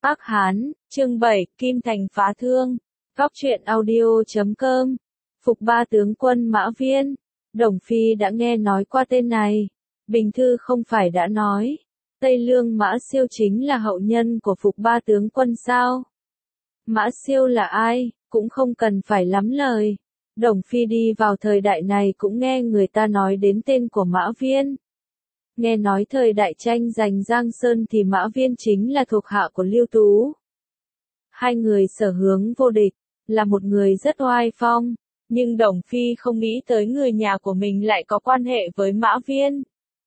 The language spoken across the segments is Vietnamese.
Ác Hán, chương 7, Kim Thành phá thương. Góc truyện audio.com. Phục ba tướng quân Mã Viên. Đồng Phi đã nghe nói qua tên này. Bình thư không phải đã nói, Tây Lương Mã Siêu chính là hậu nhân của Phục ba tướng quân sao? Mã Siêu là ai, cũng không cần phải lắm lời. Đồng Phi đi vào thời đại này cũng nghe người ta nói đến tên của Mã Viên. Nghe nói thời đại tranh giành Giang Sơn thì Mã Viên chính là thuộc hạ của Lưu Tú. Hai người sở hướng vô địch, là một người rất oai phong, nhưng Đồng Phi không nghĩ tới người nhà của mình lại có quan hệ với Mã Viên.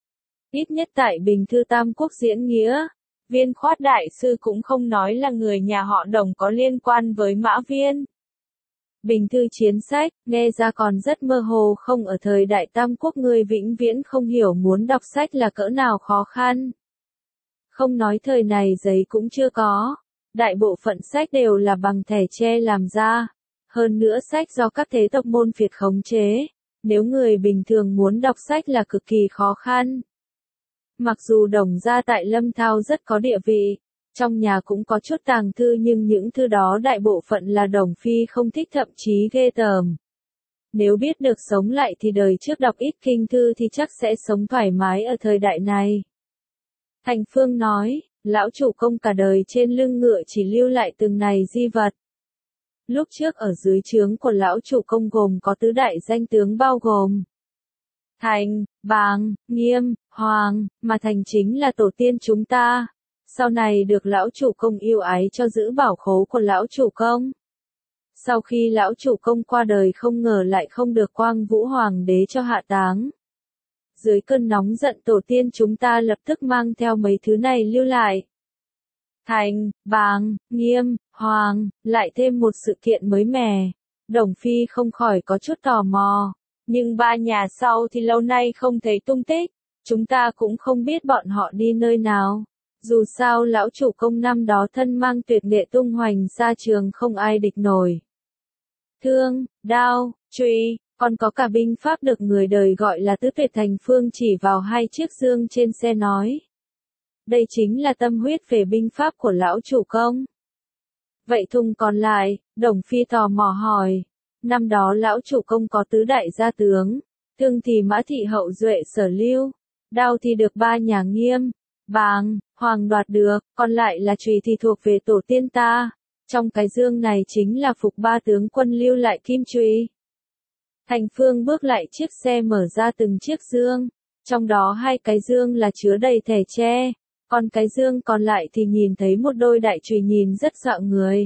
Ít nhất tại Bình thư Tam Quốc diễn nghĩa, Viên Khoát Đại Sư cũng không nói là người nhà họ Đồng có liên quan với Mã Viên. Bình thư chiến sách, nghe ra còn rất mơ hồ, không ở thời đại Tam Quốc người vĩnh viễn không hiểu muốn đọc sách là cỡ nào khó khăn. Không nói thời này giấy cũng chưa có, đại bộ phận sách đều là bằng thẻ tre làm ra. Hơn nữa sách do các thế tộc môn phiệt khống chế, nếu người bình thường muốn đọc sách là cực kỳ khó khăn. Mặc dù Đồng gia tại Lâm Thao rất có địa vị, trong nhà cũng có chút tàng thư, nhưng những thư đó đại bộ phận là Đồng Phi không thích, thậm chí ghê tởm. Nếu biết được sống lại thì đời trước đọc ít kinh thư thì chắc sẽ sống thoải mái ở thời đại này. Thành Phương nói, lão chủ công cả đời trên lưng ngựa chỉ lưu lại từng này di vật. Lúc trước ở dưới trướng của lão chủ công gồm có tứ đại danh tướng bao gồm Thành, Bàng, Nghiêm, Hoàng, mà Thành chính là tổ tiên chúng ta. Sau này được lão chủ công yêu ái cho giữ bảo khố của lão chủ công. Sau khi lão chủ công qua đời không ngờ lại không được Quang Vũ Hoàng đế cho hạ táng. Dưới cơn nóng giận tổ tiên chúng ta lập tức mang theo mấy thứ này lưu lại. Thành, Bàng, Nghiêm, Hoàng, lại thêm một sự kiện mới mẻ. Đồng Phi không khỏi có chút tò mò. Nhưng ba nhà sau thì lâu nay không thấy tung tích. Chúng ta cũng không biết bọn họ đi nơi nào. Dù sao lão chủ công năm đó thân mang tuyệt nghệ tung hoành xa trường không ai địch nổi. Thương, đao, chùy, còn có cả binh pháp được người đời gọi là tứ tuyệt. Thành Phương chỉ vào hai chiếc dương trên xe nói. Đây chính là tâm huyết về binh pháp của lão chủ công. Vậy thùng còn lại, Đồng Phi tò mò hỏi. Năm đó lão chủ công có tứ đại gia tướng, thương thì Mã Thị Hậu Duệ Sở Lưu, đao thì được ba nhà Nghiêm, Bàng, Hoàng đoạt được, còn lại là chùy thì thuộc về tổ tiên ta. Trong cái dương này chính là Phục ba tướng quân lưu lại kim chùy. Thành Phương bước lại chiếc xe mở ra từng chiếc dương, trong đó hai cái dương là chứa đầy thẻ tre, còn cái dương còn lại thì nhìn thấy một đôi đại chùy nhìn rất dọa người.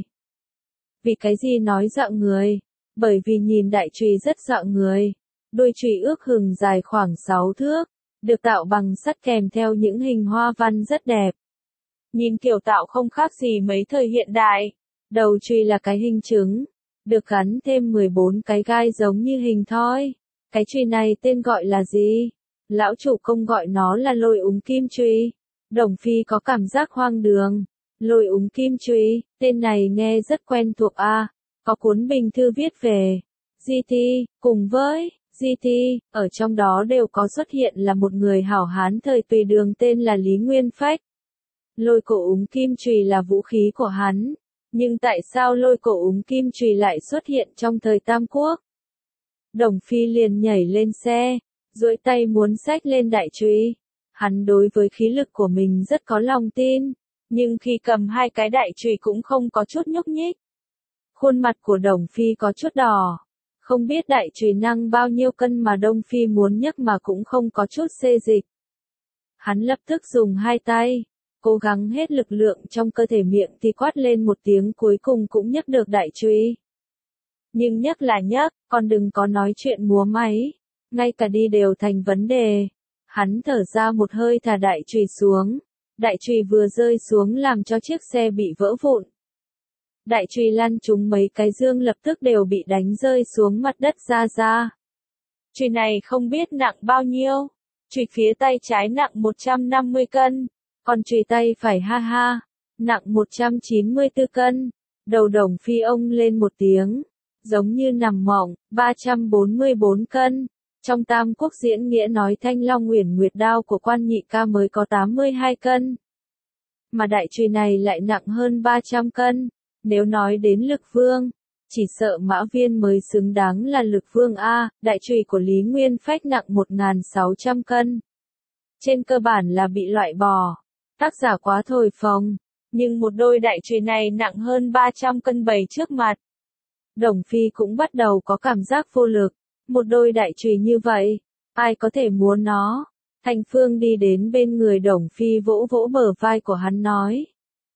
Vì cái gì nói dọa người? Bởi vì nhìn đại chùy rất dọa người. Đôi chùy ước chừng dài khoảng 6 thước, được tạo bằng sắt kèm theo những hình hoa văn rất đẹp. Nhìn kiểu tạo không khác gì mấy thời hiện đại. Đầu chùy là cái hình trứng, được gắn thêm 14 cái gai giống như hình thoi. Cái chùy này tên gọi là gì? Lão chủ công gọi nó là Lôi Úng Kim Chùy. Đồng Phi có cảm giác hoang đường. Lôi Úng Kim Chùy, tên này nghe rất quen thuộc a. Có cuốn bình thư viết về GT, cùng với GT, ở trong đó đều có xuất hiện là một người hảo hán thời Tùy Đường tên là Lý Nguyên Phách. Lôi cổ úng kim chùy là vũ khí của hắn, nhưng tại sao lôi cổ úng kim chùy lại xuất hiện trong thời Tam Quốc? Đồng Phi liền nhảy lên xe, duỗi tay muốn xách lên đại chùy. Hắn đối với khí lực của mình rất có lòng tin, nhưng khi cầm hai cái đại chùy cũng không có chút nhúc nhích. Khuôn mặt của Đồng Phi có chút đỏ. Không biết đại chùy năng bao nhiêu cân mà Đồng Phi muốn nhấc mà cũng không có chút xê dịch. Hắn lập tức dùng hai tay, cố gắng hết lực lượng trong cơ thể, miệng thì quát lên một tiếng, cuối cùng cũng nhấc được đại chùy. Nhưng nhấc là nhấc, còn đừng có nói chuyện múa máy. Ngay cả đi đều thành vấn đề. Hắn thở ra một hơi thả đại chùy xuống. Đại chùy vừa rơi xuống làm cho chiếc xe bị vỡ vụn. Đại chùy lăn trúng mấy cái dương lập tức đều bị đánh rơi xuống mặt đất ra. Chùy này không biết nặng bao nhiêu. Chùy phía tay trái nặng 150 cân, còn chùy tay phải nặng 194 cân. Đầu Đồng Phi ông lên một tiếng, giống như nằm mộng, 344 cân. Trong Tam Quốc diễn nghĩa nói Thanh Long Uyển Nguyệt đao của Quan Nhị Ca mới có 82 cân. mà đại chùy này lại nặng hơn 300 cân. Nếu nói đến lực vương, chỉ sợ Mã Viên mới xứng đáng là lực vương A, đại chùy của Lý Nguyên Phách nặng 1.600 cân. Trên cơ bản là bị loại bỏ. Tác giả quá thổi phồng, nhưng một đôi đại chùy này nặng hơn 300 cân bày trước mặt. Đồng Phi cũng bắt đầu có cảm giác vô lực, một đôi đại chùy như vậy, ai có thể mua nó? Thành Phương đi đến bên người Đồng Phi vỗ vỗ bờ vai của hắn nói.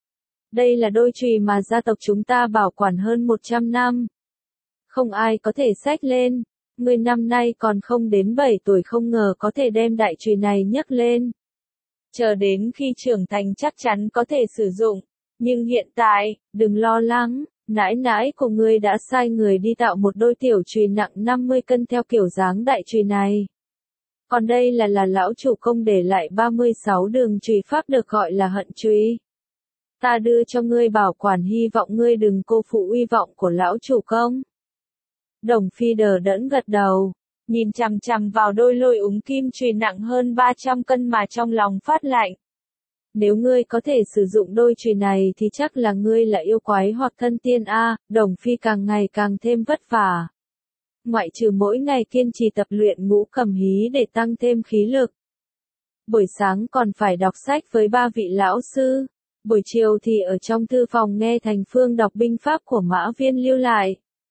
Đây là đôi chùy mà gia tộc chúng ta bảo quản hơn 100 năm. Không ai có thể xách lên, người năm nay còn không đến 7 tuổi không ngờ có thể đem đại chùy này nhấc lên. Chờ đến khi trưởng thành chắc chắn có thể sử dụng, nhưng hiện tại, đừng lo lắng, nãi nãi của ngươi đã sai người đi tạo một đôi tiểu chùy nặng 50 cân theo kiểu dáng đại chùy này. Còn đây là lão chủ công để lại 36 đường chùy pháp được gọi là hận chùy. Ta đưa cho ngươi bảo quản hy vọng ngươi đừng cô phụ uy vọng của lão chủ công. Đồng Phi đờ đẫn gật đầu, nhìn chằm chằm vào đôi lôi úng kim chùy nặng hơn 300 cân mà trong lòng phát lạnh. Nếu ngươi có thể sử dụng đôi chùy này thì chắc là ngươi là yêu quái hoặc thân tiên A, Đồng Phi càng ngày càng thêm vất vả. Ngoại trừ mỗi ngày kiên trì tập luyện ngũ cầm hí để tăng thêm khí lực. Buổi sáng còn phải đọc sách với 3 vị lão sư. Buổi chiều thì ở trong thư phòng nghe Thành Phương đọc binh pháp của Mã Viên lưu lại.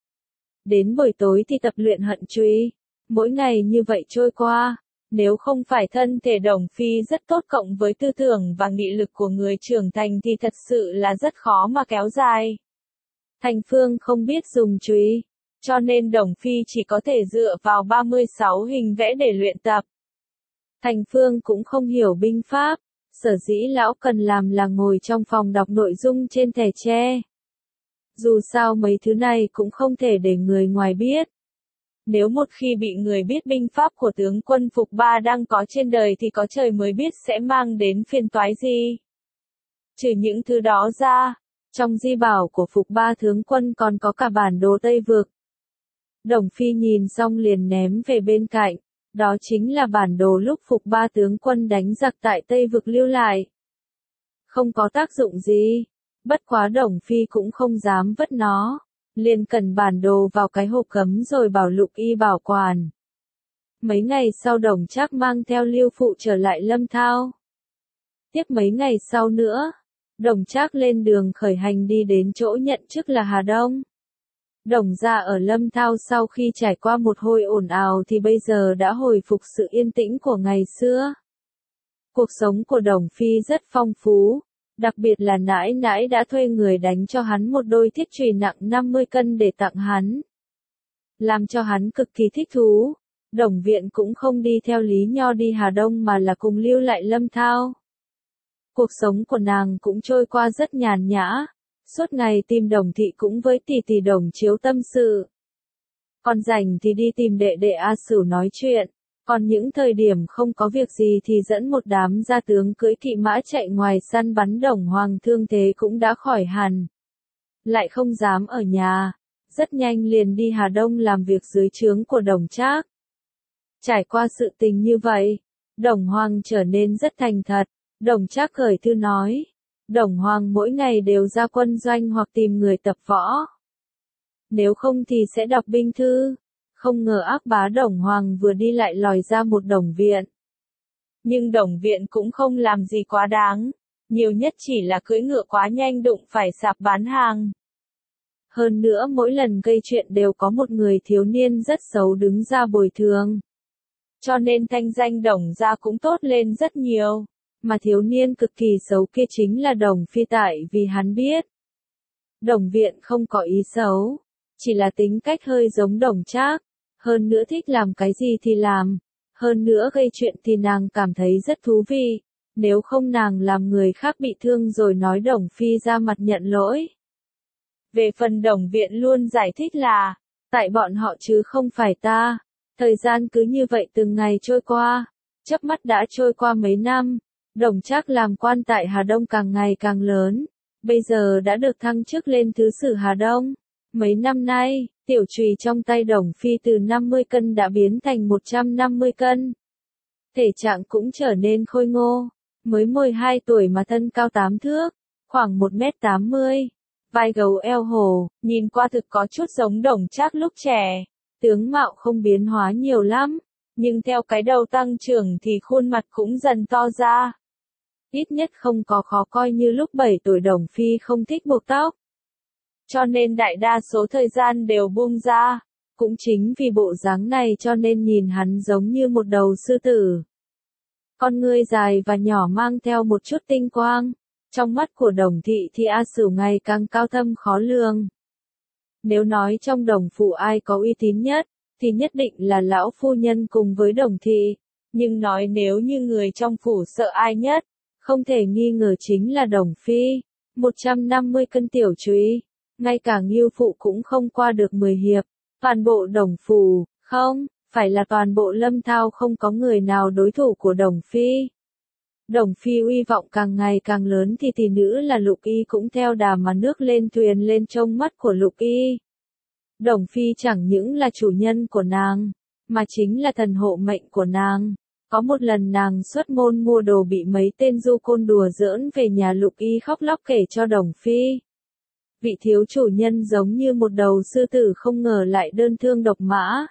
Đến buổi tối thì tập luyện hận chùy. Mỗi ngày như vậy trôi qua, nếu không phải thân thể Đồng Phi rất tốt cộng với tư tưởng và nghị lực của người trưởng thành thì thật sự là rất khó mà kéo dài. Thành Phương không biết dùng chùy, cho nên Đồng Phi chỉ có thể dựa vào 36 hình vẽ để luyện tập. Thành Phương cũng không hiểu binh pháp. Sở dĩ lão cần làm là ngồi trong phòng đọc nội dung trên thẻ tre. Dù sao mấy thứ này cũng không thể để người ngoài biết. Nếu một khi bị người biết binh pháp của tướng quân Phục Ba đang có trên đời thì có trời mới biết sẽ mang đến phiền toái gì. Trừ những thứ đó ra, trong di bảo của Phục Ba tướng quân còn có cả bản đồ Tây Vực. Đồng Phi nhìn xong liền ném về bên cạnh. Đó chính là bản đồ lúc Phục Ba tướng quân đánh giặc tại Tây Vực lưu lại. Không có tác dụng gì, bất quá Đồng Phi cũng không dám vứt nó, liền cần bản đồ vào cái hộp cấm rồi bảo Lục Y bảo quản. Mấy ngày sau Đồng Trác mang theo Lưu Phụ trở lại Lâm Thao. Tiếp mấy ngày sau nữa, Đồng Trác lên đường khởi hành đi đến chỗ nhận chức là Hà Đông. Đồng gia ở Lâm Thao sau khi trải qua một hồi ồn ào thì bây giờ đã hồi phục sự yên tĩnh của ngày xưa. Cuộc sống của Đồng Phi rất phong phú, đặc biệt là nãi nãi đã thuê người đánh cho hắn một đôi thiết chùy nặng 50 cân để tặng hắn. Làm cho hắn cực kỳ thích thú, Đồng Viện cũng không đi theo Lý Nho đi Hà Đông mà là cùng lưu lại Lâm Thao. Cuộc sống của nàng cũng trôi qua rất nhàn nhã. Suốt ngày tìm Đồng Thị cũng với tỷ tỷ Đồng Chiếu tâm sự. Còn rảnh thì đi tìm đệ đệ A Sửu nói chuyện. Còn những thời điểm không có việc gì thì dẫn một đám gia tướng cưỡi kỵ mã chạy ngoài săn bắn. Đồng Hoàng thương thế cũng đã khỏi hẳn. Lại không dám ở nhà. Rất nhanh liền đi Hà Đông làm việc dưới trướng của Đồng Trác. Trải qua sự tình như vậy, Đồng Hoàng trở nên rất thành thật. Đồng Trác gửi thư nói. Đồng Hoàng mỗi ngày đều ra quân doanh hoặc tìm người tập võ. Nếu không thì sẽ đọc binh thư. Không ngờ ác bá Đồng Hoàng vừa đi lại lòi ra một Đồng Viện. Nhưng Đồng Viện cũng không làm gì quá đáng. Nhiều nhất chỉ là cưỡi ngựa quá nhanh đụng phải sạp bán hàng. Hơn nữa mỗi lần gây chuyện đều có một người thiếu niên rất xấu đứng ra bồi thường. Cho nên thanh danh Đồng gia cũng tốt lên rất nhiều. Mà thiếu niên cực kỳ xấu kia chính là Đồng Phi tại vì hắn biết. Đồng Viện không có ý xấu, chỉ là tính cách hơi giống Đồng Trác, hơn nữa thích làm cái gì thì làm, hơn nữa gây chuyện thì nàng cảm thấy rất thú vị, nếu không nàng làm người khác bị thương rồi nói Đồng Phi ra mặt nhận lỗi. Về phần Đồng Viện luôn giải thích là, tại bọn họ chứ không phải ta, thời gian cứ như vậy từng ngày trôi qua, chớp mắt đã trôi qua mấy năm. Đồng Trác làm quan tại Hà Đông càng ngày càng lớn, bây giờ đã được thăng chức lên thứ sử Hà Đông. Mấy năm nay, tiểu chùy trong tay Đồng Phi từ 50 cân đã biến thành 150 cân. Thể trạng cũng trở nên khôi ngô, mới 12 tuổi mà thân cao 8 thước, khoảng 1m80, vai gấu eo hổ, nhìn qua thực có chút giống Đồng Trác lúc trẻ. Tướng mạo không biến hóa nhiều lắm, nhưng theo cái đầu tăng trưởng thì khuôn mặt cũng dần to ra. Ít nhất không có khó coi như lúc 7 tuổi. Đồng Phi không thích buộc tóc, cho nên đại đa số thời gian đều buông ra. Cũng chính vì bộ dáng này cho nên nhìn hắn giống như một đầu sư tử. Con ngươi dài và nhỏ mang theo một chút tinh quang. Trong mắt của Đồng Thị thì A Sửu ngày càng cao thâm khó lường. Nếu nói trong Đồng phủ ai có uy tín nhất, thì nhất định là lão phu nhân cùng với Đồng Thị. Nhưng nói nếu như người trong phủ sợ ai nhất, không thể nghi ngờ chính là Đồng Phi. 150 cân tiểu trúy, ngay cả Ngưu phụ cũng không qua được 10 hiệp. Toàn bộ Đồng phủ, không, phải là toàn bộ Lâm Thao không có người nào đối thủ của Đồng Phi. Đồng Phi uy vọng càng ngày càng lớn thì tỷ nữ là Lục Y cũng theo đà mà nước lên thuyền lên trong mắt của Lục Y. Đồng Phi chẳng những là chủ nhân của nàng, mà chính là thần hộ mệnh của nàng. Có một lần nàng xuất môn mua đồ bị mấy tên du côn đùa giỡn về nhà, Lục Y khóc lóc kể cho Đồng Phi. Vị thiếu chủ nhân giống như một đầu sư tử không ngờ lại đơn thương độc mã.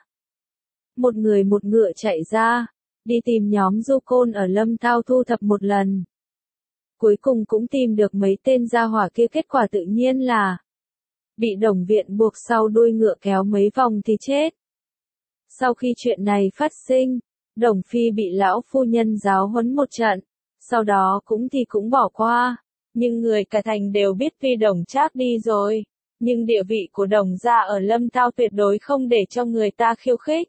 Một người một ngựa chạy ra, đi tìm nhóm du côn ở Lâm Thao thu thập một lần. Cuối cùng cũng tìm được mấy tên gia hỏa kia, kết quả tự nhiên là bị Đồng Viện buộc sau đuôi ngựa kéo mấy vòng thì chết. Sau khi chuyện này phát sinh, Đồng Phi bị lão phu nhân giáo huấn một trận, sau đó cũng bỏ qua. Nhưng người cả thành đều biết Phi Đồng Trác đi rồi, nhưng địa vị của Đồng gia ở Lâm Thao tuyệt đối không để cho người ta khiêu khích.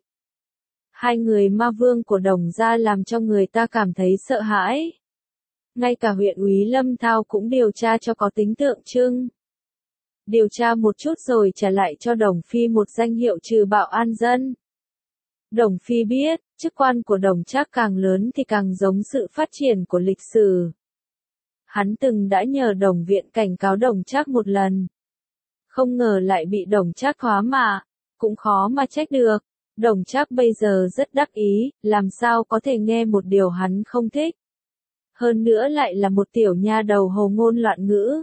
Hai người ma vương của Đồng gia làm cho người ta cảm thấy sợ hãi. Ngay cả huyện úy Lâm Thao cũng điều tra cho có tính tượng trưng. Điều tra một chút rồi trả lại cho Đồng Phi một danh hiệu trừ bạo an dân. Đồng Phi biết, chức quan của Đồng Trác càng lớn thì càng giống sự phát triển của lịch sử. Hắn từng đã nhờ Đồng Viện cảnh cáo Đồng Trác một lần. Không ngờ lại bị Đồng Trác thoá mạ, cũng khó mà trách được. Đồng Trác bây giờ rất đắc ý, làm sao có thể nghe một điều hắn không thích. Hơn nữa lại là một tiểu nha đầu hồ ngôn loạn ngữ.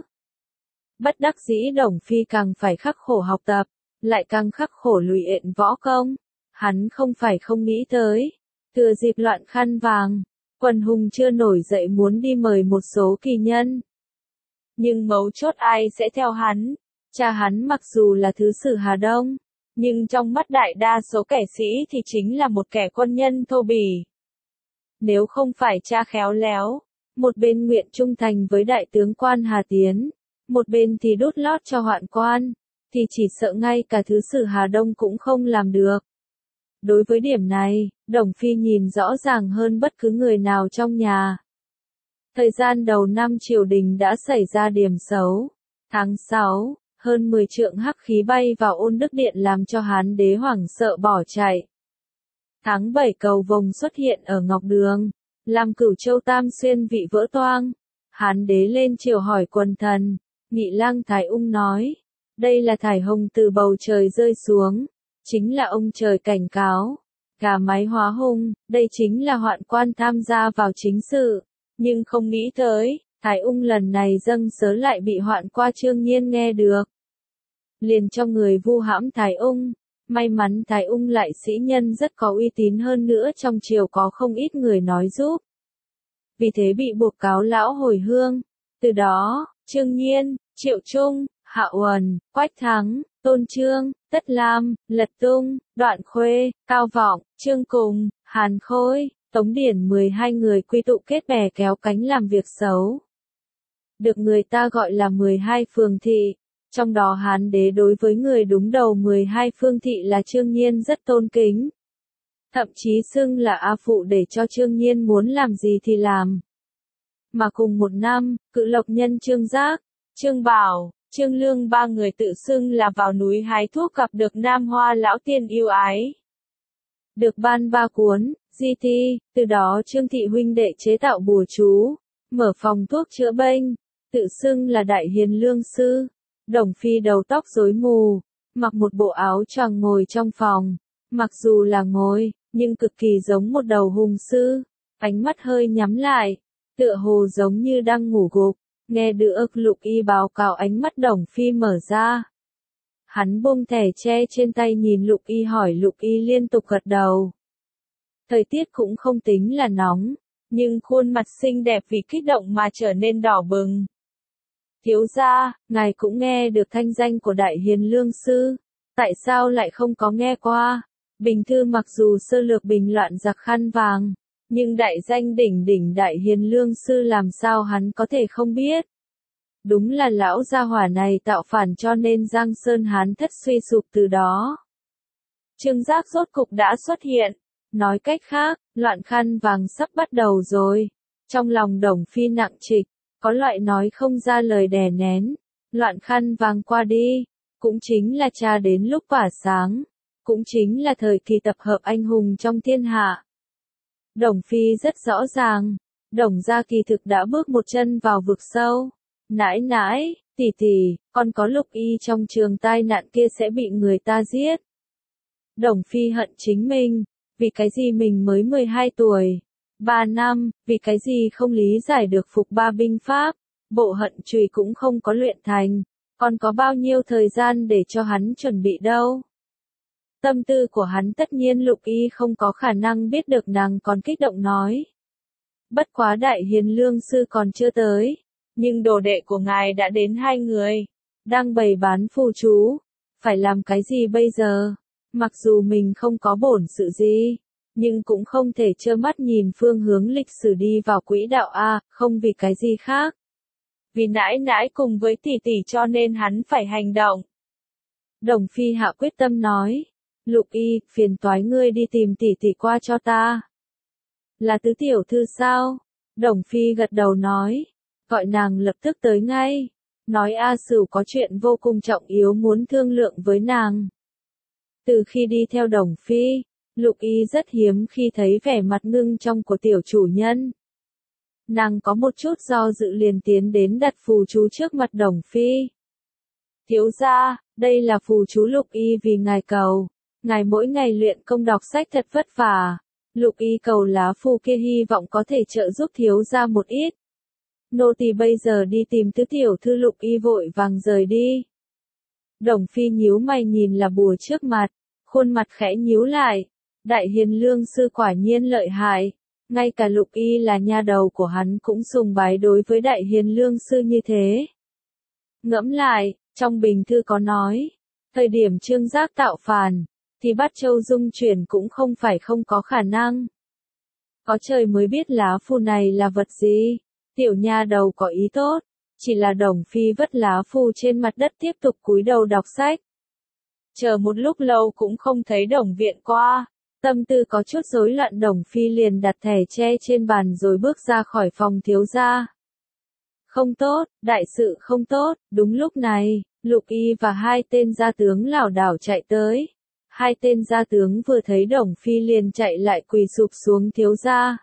Bất đắc dĩ Đồng Phi càng phải khắc khổ học tập, lại càng khắc khổ luyện võ công. Hắn không phải không nghĩ tới. Thừa dịp loạn khăn vàng, quần hùng chưa nổi dậy muốn đi mời một số kỳ nhân. Nhưng mấu chốt ai sẽ theo hắn? Cha hắn mặc dù là thứ sử Hà Đông, nhưng trong mắt đại đa số kẻ sĩ thì chính là một kẻ quân nhân thô bỉ. Nếu không phải cha khéo léo, một bên nguyện trung thành với đại tướng quan Hà Tiến, một bên thì đút lót cho hoạn quan, thì chỉ sợ ngay cả thứ sử Hà Đông cũng không làm được. Đối với điểm này, Đồng Phi nhìn rõ ràng hơn bất cứ người nào trong nhà. Thời gian đầu năm triều đình đã xảy ra điểm xấu. Tháng 6, hơn 10 trượng hắc khí bay vào Ôn Đức Điện làm cho Hán đế hoảng sợ bỏ chạy. Tháng 7 cầu vồng xuất hiện ở Ngọc Đường, làm Cửu Châu Tam Xuyên vị vỡ toang. Hán đế lên triều hỏi quần thần, Nghị lang Thái Ung nói, đây là thải hồng từ bầu trời rơi xuống, chính là ông trời cảnh cáo. Gà mái hóa hung, đây chính là hoạn quan tham gia vào chính sự, nhưng không nghĩ tới, Thái Ung lần này dâng sớ lại bị hoạn qua Trương Nhiên nghe được. Liền cho người vu hãm Thái Ung, may mắn Thái Ung lại sĩ nhân rất có uy tín, hơn nữa trong triều có không ít người nói giúp. Vì thế bị buộc cáo lão hồi hương. Từ đó, Trương Nhiên, Triệu Trung, Hạ Uẩn, Quách Thắng, Tôn Trương, Tất Lam, Lật Tung, Đoạn Khuê, Cao Vọng, Trương Cùng, Hàn Khôi, Tống Điển 12 người quy tụ kết bè kéo cánh làm việc xấu. Được người ta gọi là 12 phường thị. Trong đó Hán đế đối với người đúng đầu 12 phương thị là Trương Nhiên rất tôn kính. Thậm chí xưng là A Phụ để cho Trương Nhiên muốn làm gì thì làm. Mà cùng một năm, Cự Lộc nhân Trương Giác, Trương Bảo, Trương Lương ba người tự xưng là vào núi hái thuốc gặp được Nam Hoa lão tiên yêu ái. Được ban 3 cuốn, di thi, từ đó Trương thị huynh đệ chế tạo bùa chú, mở phòng thuốc chữa bệnh, tự xưng là Đại Hiền Lương Sư. Đồng Phi đầu tóc rối mù, mặc một bộ áo choàng ngồi trong phòng, mặc dù là ngồi, nhưng cực kỳ giống một đầu hùng sư, ánh mắt hơi nhắm lại, tựa hồ giống như đang ngủ gục, nghe được Lục Y báo cáo ánh mắt Đồng Phi mở ra. Hắn buông thẻ tre trên tay nhìn Lục Y hỏi Lục Y liên tục gật đầu. Thời tiết cũng không tính là nóng, nhưng khuôn mặt xinh đẹp vì kích động mà trở nên đỏ bừng. Thiếu gia, ngài cũng nghe được thanh danh của Đại Hiền Lương Sư, tại sao lại không có nghe qua? Bình Thư mặc dù sơ lược bình loạn giặc khăn vàng, nhưng đại danh đỉnh đỉnh Đại Hiền Lương Sư làm sao hắn có thể không biết? Đúng là lão gia hỏa này tạo phản cho nên Giang Sơn Hán thất suy sụp từ đó. Trương Giác rốt cục đã xuất hiện, nói cách khác, loạn khăn vàng sắp bắt đầu rồi. Trong lòng Đồng Phi nặng trịch, có loại nói không ra lời đè nén, loạn khăn vàng qua đi, cũng chính là cha đến lúc tỏa sáng, cũng chính là thời kỳ tập hợp anh hùng trong thiên hạ. Đồng Phi rất rõ ràng, Đồng gia kỳ thực đã bước một chân vào vực sâu. Nãi nãi, tỷ tỷ, con có Lục Y trong trường tai nạn kia sẽ bị người ta giết. Đồng Phi hận chính mình, vì cái gì mình mới 12 tuổi, 3 năm, vì cái gì không lý giải được phục ba binh pháp, bộ hận chùy cũng không có luyện thành, còn có bao nhiêu thời gian để cho hắn chuẩn bị đâu. Tâm tư của hắn tất nhiên Lục Y không có khả năng biết được nàng còn kích động nói. Bất quá Đại Hiền Lương Sư còn chưa tới, nhưng đồ đệ của ngài đã đến 2 người, đang bày bán phù chú, phải làm cái gì bây giờ? Mặc dù mình không có bổn sự gì, nhưng cũng không thể trơ mắt nhìn phương hướng lịch sử đi vào quỹ đạo A, không vì cái gì khác. Vì nãi nãi cùng với tỷ tỷ cho nên hắn phải hành động. Đồng Phi hạ quyết tâm nói, Lục Y, phiền toái ngươi đi tìm tỷ tỷ qua cho ta. Là tứ tiểu thư sao? Đồng Phi gật đầu nói, gọi nàng lập tức tới ngay, nói A Sửu có chuyện vô cùng trọng yếu muốn thương lượng với nàng. Từ khi đi theo Đồng Phi, Lục Y rất hiếm khi thấy vẻ mặt ngưng trong của tiểu chủ nhân. Nàng có một chút do dự liền tiến đến đặt phù chú trước mặt Đồng Phi. Thiếu gia, đây là phù chú Lục Y vì ngài cầu. Ngài mỗi ngày luyện công đọc sách thật vất vả. Lục Y cầu lá phù kia hy vọng có thể trợ giúp thiếu gia một ít. Nô tỳ bây giờ đi tìm tứ tiểu thư. Lục Y vội vàng rời đi. Đồng Phi nhíu mày nhìn là bùa trước mặt, khuôn mặt khẽ nhíu lại. Đại Hiền Lương Sư quả nhiên lợi hại, ngay cả Lục Y là nha đầu của hắn cũng sùng bái đối với Đại Hiền Lương Sư như thế. Ngẫm lại, trong bình thư có nói, thời điểm Trương Giác tạo phản, thì Bát Châu dung chuyển cũng không phải không có khả năng. Có trời mới biết lá phù này là vật gì, tiểu nha đầu có ý tốt, chỉ là Đồng Phi vất lá phù trên mặt đất tiếp tục cúi đầu đọc sách. Chờ một lúc lâu cũng không thấy Đồng Viện qua, tâm tư có chút rối loạn. Đồng Phi liền đặt thẻ tre trên bàn rồi bước ra khỏi phòng thiếu gia. Không tốt, đại sự không tốt. Đúng lúc này, Lục Y và 2 tên gia tướng lảo đảo chạy tới. 2 tên gia tướng vừa thấy Đồng Phi liền chạy lại quỳ sụp xuống thiếu gia.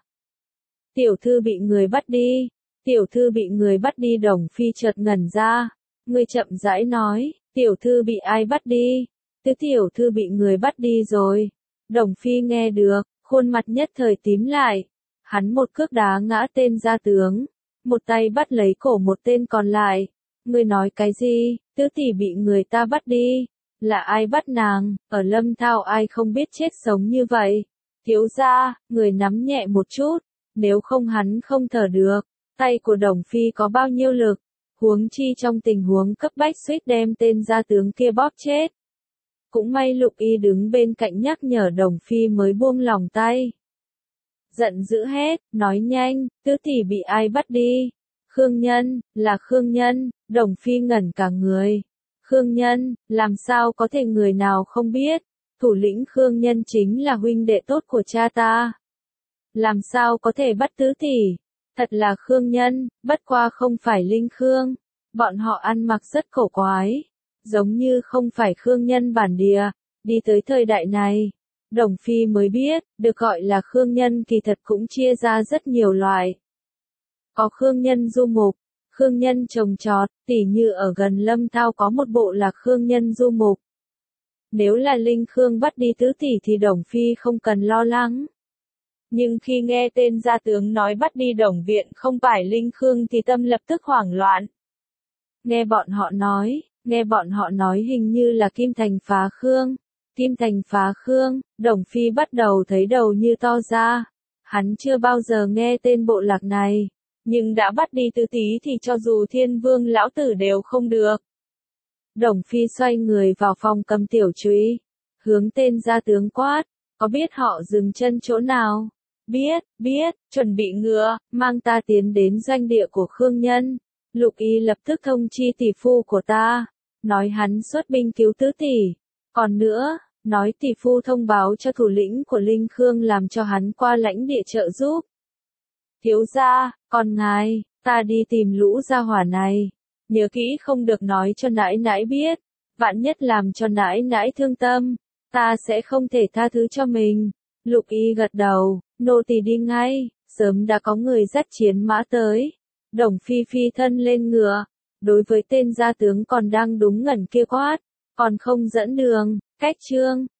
Tiểu thư bị người bắt đi, tiểu thư bị người bắt đi. Đồng Phi chợt ngẩn ra, người chậm rãi nói, tiểu thư bị ai bắt đi? Tứ tiểu thư bị người bắt đi rồi. Đồng Phi nghe được, khuôn mặt nhất thời tím lại. Hắn một cước đá ngã tên gia tướng, một tay bắt lấy cổ một tên còn lại. Ngươi nói cái gì? Tứ tỷ bị người ta bắt đi. Là ai bắt nàng? Ở Lâm Thao ai không biết chết sống như vậy? Thiếu gia, người nắm nhẹ một chút, nếu không hắn không thở được. Tay của Đồng Phi có bao nhiêu lực? Huống chi trong tình huống cấp bách suýt đem tên gia tướng kia bóp chết. Cũng may Lục Y đứng bên cạnh nhắc nhở Đồng Phi mới buông lòng tay. Giận dữ hét, nói nhanh, tứ tỷ bị ai bắt đi? Khương Nhân, là Khương Nhân. Đồng Phi ngẩn cả người. Khương Nhân, làm sao có thể người nào không biết? Thủ lĩnh Khương Nhân chính là huynh đệ tốt của cha ta. Làm sao có thể bắt tứ tỷ? Thật là Khương Nhân, bất qua không phải Linh Khương. Bọn họ ăn mặc rất cổ quái, giống như không phải Khương Nhân bản địa. Đi tới thời đại này, Đồng Phi mới biết, được gọi là Khương Nhân kỳ thật cũng chia ra rất nhiều loại. Có Khương Nhân du mục, Khương Nhân trồng trọt, tỉ như ở gần Lâm Thao có một bộ là Khương Nhân du mục. Nếu là Linh Khương bắt đi tứ tỷ thì Đồng Phi không cần lo lắng. Nhưng khi nghe tên gia tướng nói bắt đi Đồng Viện không phải Linh Khương thì tâm lập tức hoảng loạn. Nghe bọn họ nói hình như là Kim Thành phá Khương. Kim Thành phá Khương, Đồng Phi bắt đầu thấy đầu như to ra. Hắn chưa bao giờ nghe tên bộ lạc này, nhưng đã bắt đi Tứ Tý thì cho dù Thiên Vương lão tử đều không được. Đồng Phi xoay người vào phòng cầm tiểu trúy, hướng tên gia tướng quát, có biết họ dừng chân chỗ nào? Biết, chuẩn bị ngựa, mang ta tiến đến doanh địa của Khương Nhân. Lục Y lập tức thông chi tỷ phu của ta, nói hắn xuất binh cứu tứ tỷ. Còn nữa, nói tỷ phu thông báo cho thủ lĩnh của Linh Khương làm cho hắn qua lãnh địa trợ giúp. Thiếu gia, còn ngài, ta đi tìm lũ gia hỏa này. Nhớ kỹ không được nói cho nãi nãi biết, vạn nhất làm cho nãi nãi thương tâm, ta sẽ không thể tha thứ cho mình. Lục Y gật đầu, nô tỳ đi ngay, sớm đã có người dắt chiến mã tới. Đồng Phi phi thân lên ngựa, đối với tên gia tướng còn đang đúng ngẩn kia quát, còn không dẫn đường, cách trương.